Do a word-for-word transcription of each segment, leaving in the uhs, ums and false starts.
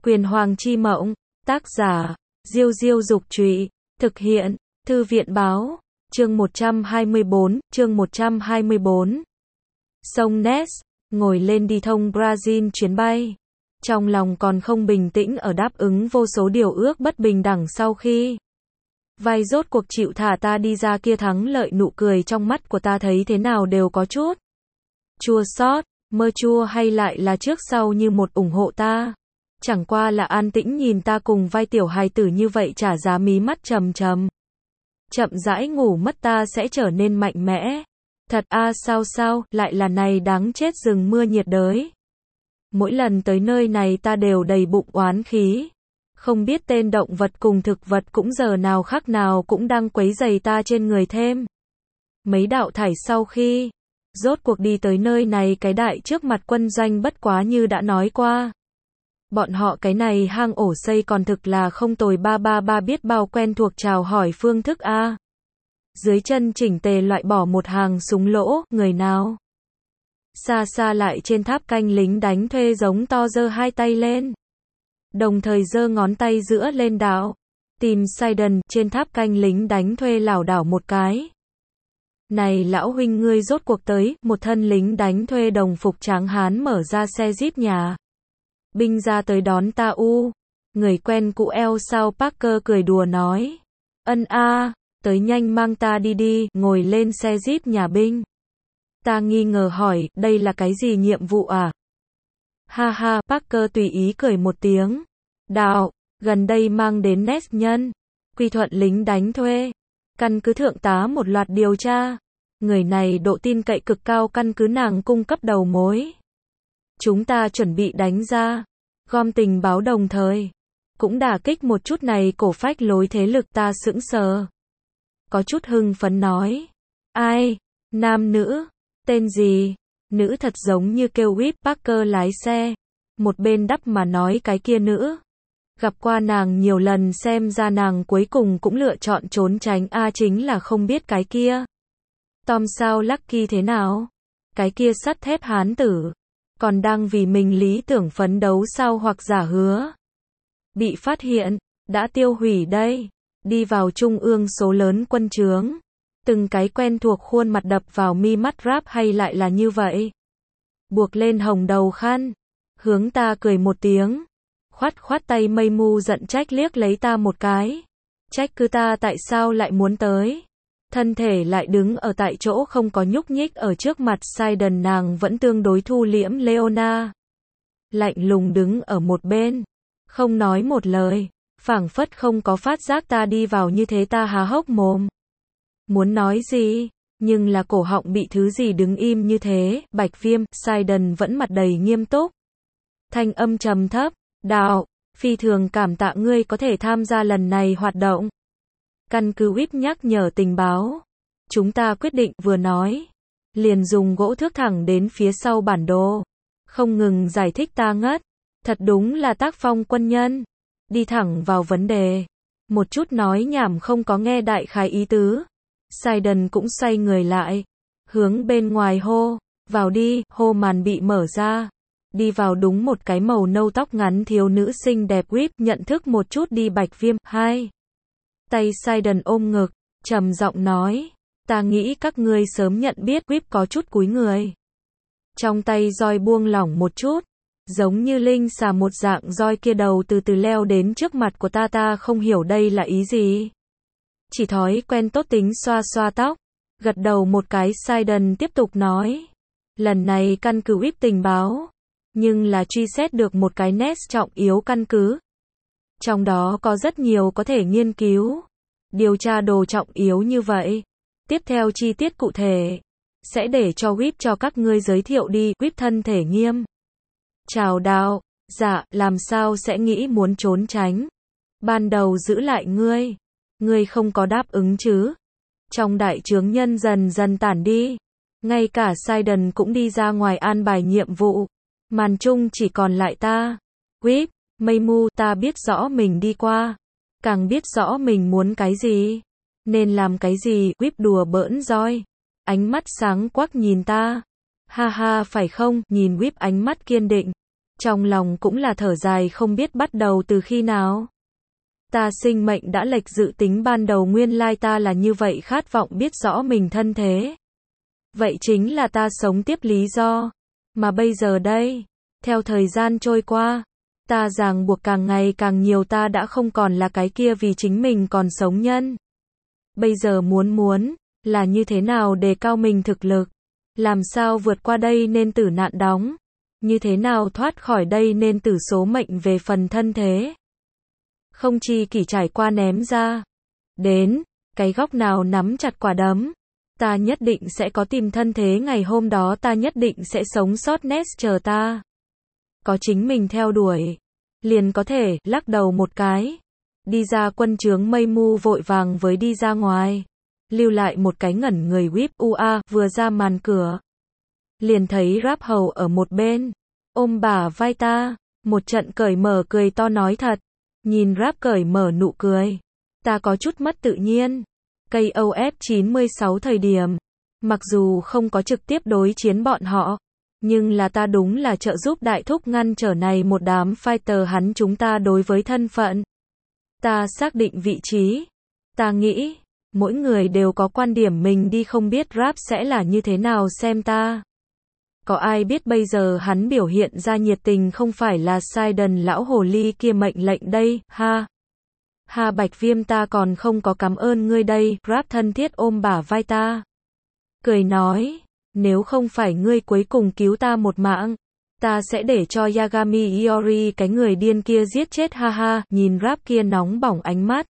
Quyền Hoàng Chi Mộng, tác giả, Diêu Diêu Dục Trụy, thực hiện, Thư viện Báo, chương một trăm hai mươi bốn, chương một trăm hai mươi bốn. Sông Ness, ngồi lên đi thông Brazil chuyến bay. Trong lòng còn không bình tĩnh ở đáp ứng vô số điều ước bất bình đẳng sau khi vai rốt cuộc chịu thả ta đi ra kia thắng lợi, nụ cười trong mắt của ta thấy thế nào đều có chút chua xót, mơ chua hay lại là trước sau như một ủng hộ ta. Chẳng qua là an tĩnh nhìn ta cùng vai tiểu hài tử như vậy trả giá, mí mắt trầm trầm. Chậm rãi ngủ mất, ta sẽ trở nên mạnh mẽ. Thật a à, sao sao, lại là này đáng chết rừng mưa nhiệt đới. Mỗi lần tới nơi này ta đều đầy bụng oán khí. Không biết tên động vật cùng thực vật cũng giờ nào khác nào cũng đang quấy rầy ta trên người thêm. Mấy đạo thải sau khi rốt cuộc đi tới nơi này, cái đại trước mặt quân doanh bất quá như đã nói qua. Bọn họ cái này hang ổ xây còn thực là không tồi, ba ba ba biết bao quen thuộc chào hỏi phương thức a. Dưới chân chỉnh tề loại bỏ một hàng súng lỗ, người nào? Xa xa lại trên tháp canh lính đánh thuê giống to giơ hai tay lên. Đồng thời giơ ngón tay giữa lên đạo. Tìm Sidon, trên tháp canh lính đánh thuê lảo đảo một cái. Này lão huynh, ngươi rốt cuộc tới, một thân lính đánh thuê đồng phục tráng hán mở ra xe jeep nhà binh ra tới đón ta u. Người quen cũ eo sao Parker cười đùa nói. Ân a, tới nhanh mang ta đi đi, ngồi lên xe jeep nhà binh. Ta nghi ngờ hỏi, đây là cái gì nhiệm vụ à? Ha ha, Parker tùy ý cười một tiếng. Đạo, gần đây mang đến Ness nhân, quy thuận lính đánh thuê. Căn cứ thượng tá một loạt điều tra. Người này độ tin cậy cực cao, căn cứ nàng cung cấp đầu mối. Chúng ta chuẩn bị đánh ra, gom tình báo đồng thời cũng đả kích một chút này cổ phách lối thế lực. Ta sững sờ, có chút hưng phấn nói. Ai? Nam nữ? Tên gì? Nữ thật giống như kêu Whip. Parker lái xe một bên đắp mà nói, cái kia nữ. Gặp qua nàng nhiều lần, xem ra nàng cuối cùng cũng lựa chọn trốn tránh a. Chính là không biết cái kia Tom sao Lucky thế nào? Cái kia sắt thép hán tử còn đang vì mình lý tưởng phấn đấu sao, hoặc giả hứa bị phát hiện, đã tiêu hủy đây. Đi vào trung ương số lớn quân trướng, từng cái quen thuộc khuôn mặt đập vào mi mắt. Rap hay lại là như vậy? Buộc lên hồng đầu khăn, hướng ta cười một tiếng, khoát khoát tay. Mây mu giận trách liếc lấy ta một cái, trách cứ ta tại sao lại muốn tới. Thân thể lại đứng ở tại chỗ không có nhúc nhích. Ở trước mặt Sidon nàng vẫn tương đối thu liễm. Leona lạnh lùng đứng ở một bên, không nói một lời, phảng phất không có phát giác ta đi vào như thế. Ta há hốc mồm, muốn nói gì, nhưng là cổ họng bị thứ gì đứng im như thế. Bạch Viêm. Sidon vẫn mặt đầy nghiêm túc, thanh âm trầm thấp. Đạo, phi thường cảm tạ ngươi có thể tham gia lần này hoạt động. Căn cứ Whip nhắc nhở tình báo, chúng ta quyết định. Vừa nói, liền dùng gỗ thước thẳng đến phía sau bản đồ, không ngừng giải thích. Ta ngất, thật đúng là tác phong quân nhân, đi thẳng vào vấn đề, một chút nói nhảm không có. Nghe đại khái ý tứ, Sidon cũng xoay người lại, hướng bên ngoài hô, vào đi. Hô màn bị mở ra, đi vào đúng một cái màu nâu tóc ngắn thiếu nữ xinh đẹp. Whip nhận thức một chút đi. Bạch Viêm. Hai tay Sidon ôm ngực, trầm giọng nói, ta nghĩ các ngươi sớm nhận biết. Whip có chút cúi người, trong tay roi buông lỏng một chút, giống như linh xà một dạng. Roi kia đầu từ từ leo đến trước mặt của ta. Ta không hiểu đây là ý gì, chỉ thói quen tốt tính xoa xoa tóc, gật đầu một cái. Sidon tiếp tục nói, lần này căn cứ Whip tình báo, nhưng là truy xét được một cái Ness trọng yếu căn cứ. Trong đó có rất nhiều có thể nghiên cứu, điều tra đồ trọng yếu như vậy. Tiếp theo chi tiết cụ thể sẽ để cho Whip cho các ngươi giới thiệu đi. Whip thân thể nghiêm chào đạo, dạ, làm sao sẽ nghĩ muốn trốn tránh. Ban đầu giữ lại ngươi, ngươi không có đáp ứng chứ. Trong đại trướng nhân dần dần tản đi, ngay cả Sidon cũng đi ra ngoài an bài nhiệm vụ. Màn chung chỉ còn lại ta, Whip, Mây Mu. Ta biết rõ mình đi qua, càng biết rõ mình muốn cái gì, nên làm cái gì. Whip đùa bỡn roi, ánh mắt sáng quắc nhìn ta. Ha ha, phải không? Nhìn Whip ánh mắt kiên định, Trong lòng cũng là thở dài không biết bắt đầu từ khi nào. Ta sinh mệnh đã lệch dự tính ban đầu, nguyên lai ta là như vậy, khát vọng biết rõ mình thân thế. Vậy chính là ta sống tiếp lý do. Mà bây giờ đây, theo thời gian trôi qua, ta ràng buộc càng ngày càng nhiều, ta đã không còn là cái kia vì chính mình còn sống nhân. Bây giờ muốn muốn, là như thế nào đề cao mình thực lực, làm sao vượt qua đây nên tử nạn đóng, như thế nào thoát khỏi đây nên tử số mệnh về phần thân thế. Không chi kỷ trải qua ném ra. Đến, cái góc nào nắm chặt quả đấm. Ta nhất định sẽ có tìm thân thế, ngày hôm đó ta nhất định sẽ sống sót, Ness chờ ta. Có chính mình theo đuổi. Liền có thể, lắc đầu một cái. Đi ra quân trướng, mây mu vội vàng với đi ra ngoài. Lưu lại một cái ngẩn người whip ua, vừa ra màn cửa. Liền thấy Rap Hầu ở một bên. Ôm bả vai ta. Một trận cởi mở cười to nói thật. Nhìn Rap cởi mở nụ cười. Ta có chút mất tự nhiên. Cây O F chín mươi sáu thời điểm. Mặc dù không có trực tiếp đối chiến bọn họ. Nhưng là ta đúng là trợ giúp đại thúc ngăn trở này một đám fighter, hắn chúng ta đối với thân phận. Ta xác định vị trí. Ta nghĩ, mỗi người đều có quan điểm mình đi, không biết Rap sẽ là như thế nào xem ta. Có ai biết bây giờ hắn biểu hiện ra nhiệt tình không phải là Sidon lão hồ ly kia mệnh lệnh đây, ha. Ha Bạch Viêm, ta còn không có cảm ơn ngươi đây. Rap thân thiết ôm bả vai ta. Cười nói, nếu không phải ngươi cuối cùng cứu ta một mạng, ta sẽ để cho Yagami Iori cái người điên kia giết chết, ha ha. Nhìn Rap kia nóng bỏng ánh mắt.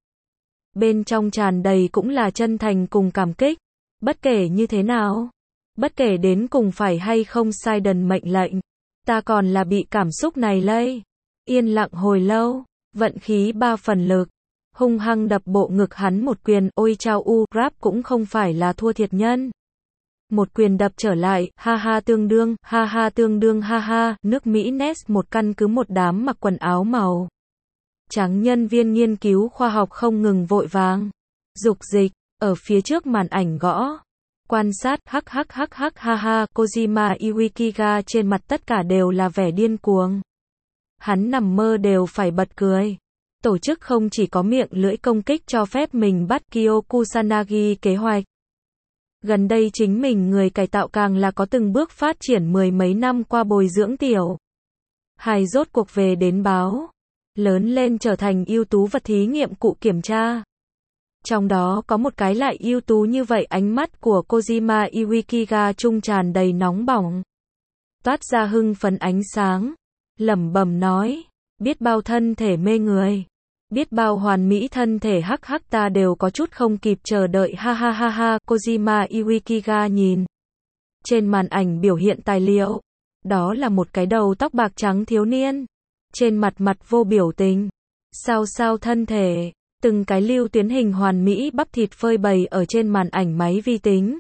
Bên trong tràn đầy cũng là chân thành cùng cảm kích. Bất kể như thế nào, bất kể đến cùng phải hay không Sidon mệnh lệnh, ta còn là bị cảm xúc này lây. Yên lặng hồi lâu, vận khí ba phần lực, hung hăng đập bộ ngực hắn một quyền. Ôi chao u, Rap cũng không phải là thua thiệt nhân. Một quyền đập trở lại, ha ha tương đương, ha ha tương đương, ha ha. Nước Mỹ Ness một căn cứ một đám mặc quần áo màu trắng nhân viên nghiên cứu khoa học không ngừng vội vàng dục dịch ở phía trước màn ảnh gõ quan sát. Hắc hắc hắc hắc, ha ha. Kojima Iwaikiga trên mặt tất cả đều là vẻ điên cuồng. Hắn nằm mơ đều phải bật cười. Tổ chức không chỉ có miệng lưỡi công kích cho phép mình bắt Kyo Kusanagi kế hoạch. Gần đây chính mình người cải tạo càng là có từng bước phát triển, mười mấy năm qua bồi dưỡng tiểu hài rốt cuộc về đến báo. Lớn lên trở thành ưu tú vật thí nghiệm cụ kiểm tra. Trong đó có một cái lại ưu tú như vậy, ánh mắt của Kojima Iwaikiga trung tràn đầy nóng bỏng. Toát ra hưng phấn ánh sáng. Lẩm bẩm nói, biết bao thân thể mê người. Biết bao hoàn mỹ thân thể, hắc hắc, ta đều có chút không kịp chờ đợi, ha ha ha ha. Kojima Iwaikiga nhìn trên màn ảnh biểu hiện tài liệu. Đó là một cái đầu tóc bạc trắng thiếu niên. Trên mặt mặt vô biểu tình. Sao sao thân thể. Từng cái lưu tuyến hình hoàn mỹ bắp thịt phơi bày ở trên màn ảnh máy vi tính.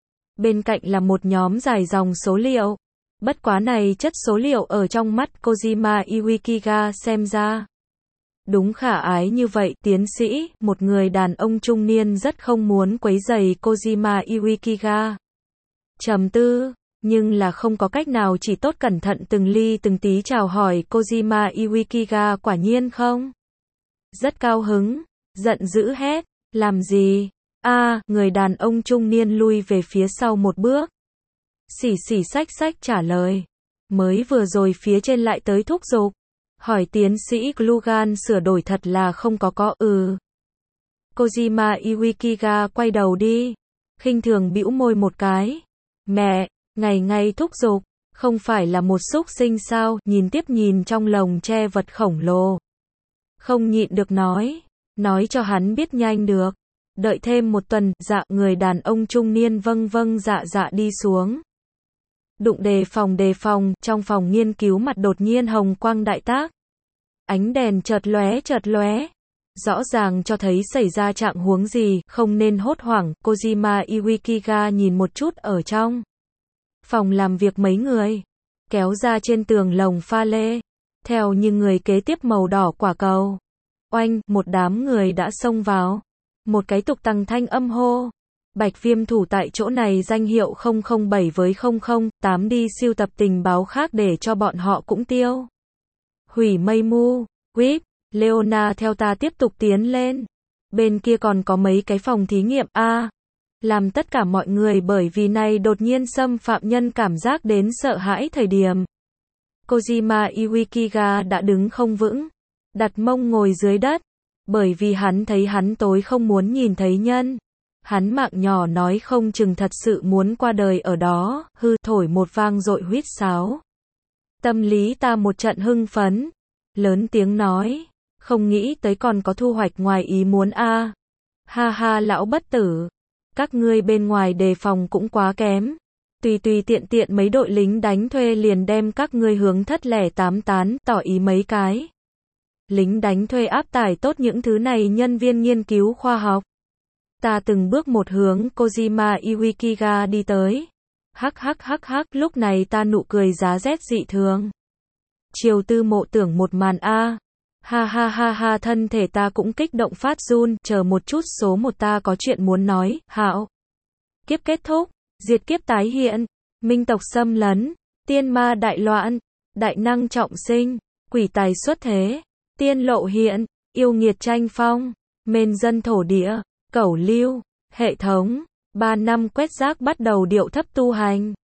Bên cạnh là một nhóm dài dòng số liệu. Bất quá này chất số liệu ở trong mắt Kojima Iwaikiga xem ra đúng khả ái như vậy. Tiến sĩ, một người đàn ông trung niên rất không muốn quấy rầy Kojima Iwaikiga. Trầm tư, nhưng là không có cách nào, chỉ tốt cẩn thận từng ly từng tí chào hỏi. Kojima Iwaikiga quả nhiên không rất cao hứng, giận dữ hét, làm gì? A, à, người đàn ông trung niên lui về phía sau một bước. Xỉ xỉ xách xách trả lời. Mới vừa rồi phía trên lại tới thúc giục. Hỏi tiến sĩ Glugan sửa đổi thật là không có có, ừ. Kojima Iwaikiga quay đầu đi. Khinh thường bĩu môi một cái. Mẹ, ngày ngày thúc giục, không phải là một súc sinh sao? Nhìn tiếp nhìn trong lồng tre vật khổng lồ. Không nhịn được nói. Nói cho hắn biết nhanh được. Đợi thêm một tuần, dạ. Người đàn ông trung niên vâng vâng dạ dạ đi xuống. Đụng đề phòng đề phòng, trong phòng nghiên cứu mặt đột nhiên hồng quang đại tác. Ánh đèn chợt lóe chợt lóe. Rõ ràng cho thấy xảy ra trạng huống gì, không nên hốt hoảng. Kojima Iwaikiga nhìn một chút ở trong phòng làm việc mấy người. Kéo ra trên tường lồng pha lê. Theo như người kế tiếp màu đỏ quả cầu. Oanh, một đám người đã xông vào. Một cái tục tăng thanh âm hô. Bạch Viêm thủ tại chỗ này, danh hiệu không không bảy với không không tám đi siêu tập tình báo khác để cho bọn họ cũng tiêu. Hủy mây mu, Whip, Leona theo ta tiếp tục tiến lên. Bên kia còn có mấy cái phòng thí nghiệm a. À, làm tất cả mọi người bởi vì này đột nhiên xâm phạm nhân cảm giác đến sợ hãi thời điểm. Kojima Iwaikiga đã đứng không vững, đặt mông ngồi dưới đất, bởi vì hắn thấy hắn tối không muốn nhìn thấy nhân. Hắn mạng nhỏ nói không chừng thật sự muốn qua đời ở đó, hư thổi một vang dội huýt sáo. Tâm lý ta một trận hưng phấn, lớn tiếng nói, không nghĩ tới còn có thu hoạch ngoài ý muốn a. À. Ha ha lão bất tử, các ngươi bên ngoài đề phòng cũng quá kém. Tùy tùy tiện tiện mấy đội lính đánh thuê liền đem các ngươi hướng thất lẻ tám tán, tỏ ý mấy cái. Lính đánh thuê áp tải tốt những thứ này nhân viên nghiên cứu khoa học. Ta từng bước một hướng Kojima Iwaikiga đi tới. Hắc hắc hắc hắc, lúc này ta nụ cười giá rét dị thường. Triều Tư Mộ tưởng một màn a. Ha ha ha ha, thân thể ta cũng kích động phát run, chờ một chút, số một ta có chuyện muốn nói. Hạo kiếp kết thúc, diệt kiếp tái hiện, minh tộc xâm lấn, tiên ma đại loạn, đại năng trọng sinh, quỷ tài xuất thế, tiên lộ hiện, yêu nghiệt tranh phong, mền dân thổ địa, cẩu lưu, hệ thống, ba năm quét rác bắt đầu điệu thấp tu hành.